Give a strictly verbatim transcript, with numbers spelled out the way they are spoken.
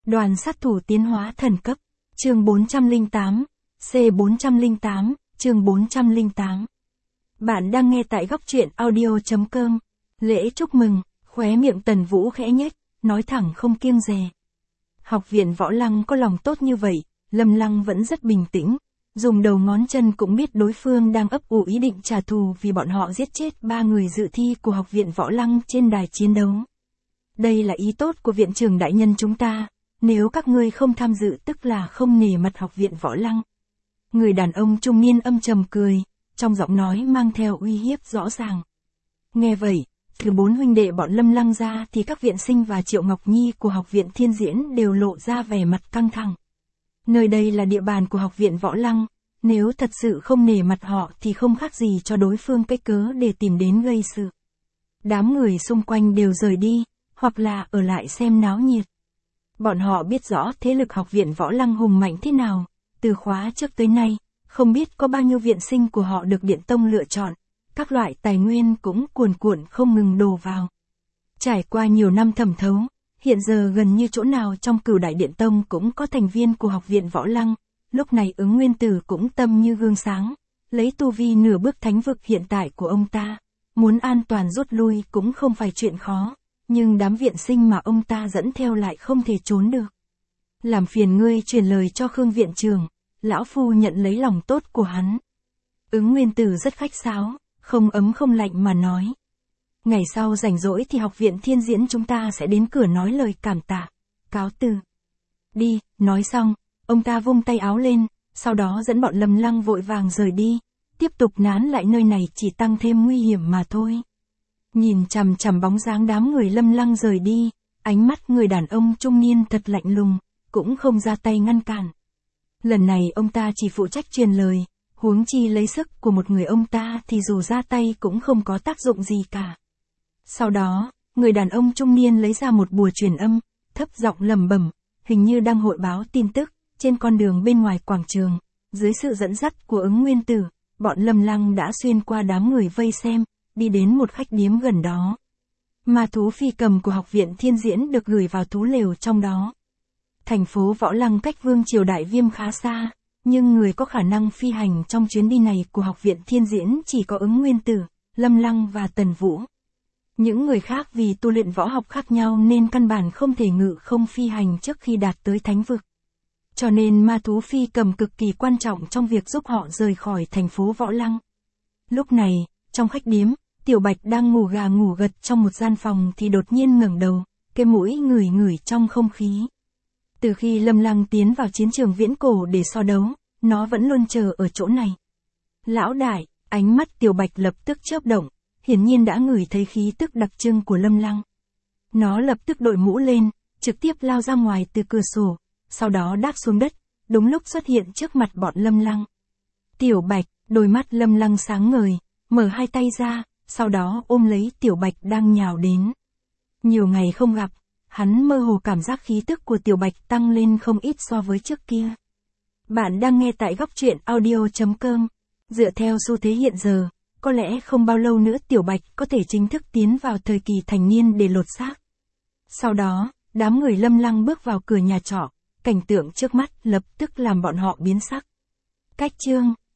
Đoàn sát thủ tiến hóa thần cấp. Chương bốn trăm lẻ tám. C bốn trăm lẻ tám, chương bốn trăm lẻ tám. Bạn đang nghe tại góc truyện audio.com. Lễ chúc mừng, khóe miệng Tần Vũ khẽ nhếch, nói thẳng không kiêng dè. Học viện Võ Lăng có lòng tốt như vậy, Lâm Lăng vẫn rất bình tĩnh, dùng đầu ngón chân cũng biết đối phương đang ấp ủ ý định trả thù vì bọn họ giết chết ba người dự thi của Học viện Võ Lăng trên đài chiến đấu. Đây là ý tốt của viện trưởng đại nhân chúng ta, nếu các ngươi không tham dự tức là không nể mặt Học viện Võ Lăng. Người đàn ông trung niên âm trầm cười, trong giọng nói mang theo uy hiếp rõ ràng. Nghe vậy, từ bốn huynh đệ bọn Lâm Lăng ra thì các viện sinh và Triệu Ngọc Nhi của Học viện Thiên Diễn đều lộ ra vẻ mặt căng thẳng. Nơi đây là địa bàn của Học viện Võ Lăng, nếu thật sự không nể mặt họ thì không khác gì cho đối phương cái cớ để tìm đến gây sự. Đám người xung quanh đều rời đi, hoặc là ở lại xem náo nhiệt. Bọn họ biết rõ thế lực Học viện Võ Lăng hùng mạnh thế nào, từ khóa trước tới nay, không biết có bao nhiêu viện sinh của họ được Điện Tông lựa chọn, các loại tài nguyên cũng cuồn cuộn không ngừng đổ vào. Trải qua nhiều năm thẩm thấu, hiện giờ gần như chỗ nào trong Cửu Đại Điện Tông cũng có thành viên của Học viện Võ Lăng, lúc này Ứng Nguyên Tử cũng tâm như gương sáng, lấy tu vi nửa bước thánh vực hiện tại của ông ta, muốn an toàn rút lui cũng không phải chuyện khó, nhưng đám viện sinh mà ông ta dẫn theo lại không thể trốn được. Làm phiền ngươi truyền lời cho Khương viện trưởng, lão phu nhận lấy lòng tốt của hắn. Ứng Nguyên Tử rất khách sáo, không ấm không lạnh mà nói. Ngày sau rảnh rỗi thì Học viện Thiên Diễn chúng ta sẽ đến cửa nói lời cảm tạ. Cáo từ. Đi, nói xong, ông ta vung tay áo lên, sau đó dẫn bọn Lâm Lăng vội vàng rời đi, tiếp tục nán lại nơi này chỉ tăng thêm nguy hiểm mà thôi. Nhìn chằm chằm bóng dáng đám người Lâm Lăng rời đi, ánh mắt người đàn ông trung niên thật lạnh lùng, cũng không ra tay ngăn cản. Lần này ông ta chỉ phụ trách truyền lời, huống chi lấy sức của một người ông ta thì dù ra tay cũng không có tác dụng gì cả. Sau đó, người đàn ông trung niên lấy ra một bùa truyền âm, thấp giọng lẩm bẩm, hình như đang hội báo tin tức, trên con đường bên ngoài quảng trường, dưới sự dẫn dắt của Ứng Nguyên Tử, bọn Lâm Lăng đã xuyên qua đám người vây xem, đi đến một khách điếm gần đó. Ma thú phi cầm của Học viện Thiên Diễn được gửi vào thú lều trong đó. Thành phố Võ Lăng cách Vương Triều Đại Viêm khá xa, nhưng người có khả năng phi hành trong chuyến đi này của Học viện Thiên Diễn chỉ có Ứng Nguyên Tử, Lâm Lăng và Tần Vũ. Những người khác vì tu luyện võ học khác nhau nên căn bản không thể ngự không phi hành trước khi đạt tới thánh vực. Cho nên ma thú phi cầm cực kỳ quan trọng trong việc giúp họ rời khỏi thành phố Võ Lăng. Lúc này, trong khách điếm, Tiểu Bạch đang ngủ gà ngủ gật trong một gian phòng thì đột nhiên ngẩng đầu, cái mũi ngửi ngửi trong không khí. Từ khi Lâm Lăng tiến vào chiến trường viễn cổ để so đấu, nó vẫn luôn chờ ở chỗ này. Lão đại, ánh mắt Tiểu Bạch lập tức chớp động, hiển nhiên đã ngửi thấy khí tức đặc trưng của Lâm Lăng. Nó lập tức đội mũ lên, trực tiếp lao ra ngoài từ cửa sổ, sau đó đáp xuống đất, đúng lúc xuất hiện trước mặt bọn Lâm Lăng. Tiểu Bạch, đôi mắt Lâm Lăng sáng ngời, mở hai tay ra, sau đó ôm lấy Tiểu Bạch đang nhào đến. Nhiều ngày không gặp, hắn mơ hồ cảm giác khí tức của Tiểu Bạch tăng lên không ít so với trước kia. Bạn đang nghe tại góc truyện audio.com. Dựa theo xu thế hiện giờ, có lẽ không bao lâu nữa Tiểu Bạch có thể chính thức tiến vào thời kỳ thành niên để lột xác. Sau đó, đám người Lâm Lăng bước vào cửa nhà trọ, cảnh tượng trước mắt lập tức làm bọn họ biến sắc. Cách chương,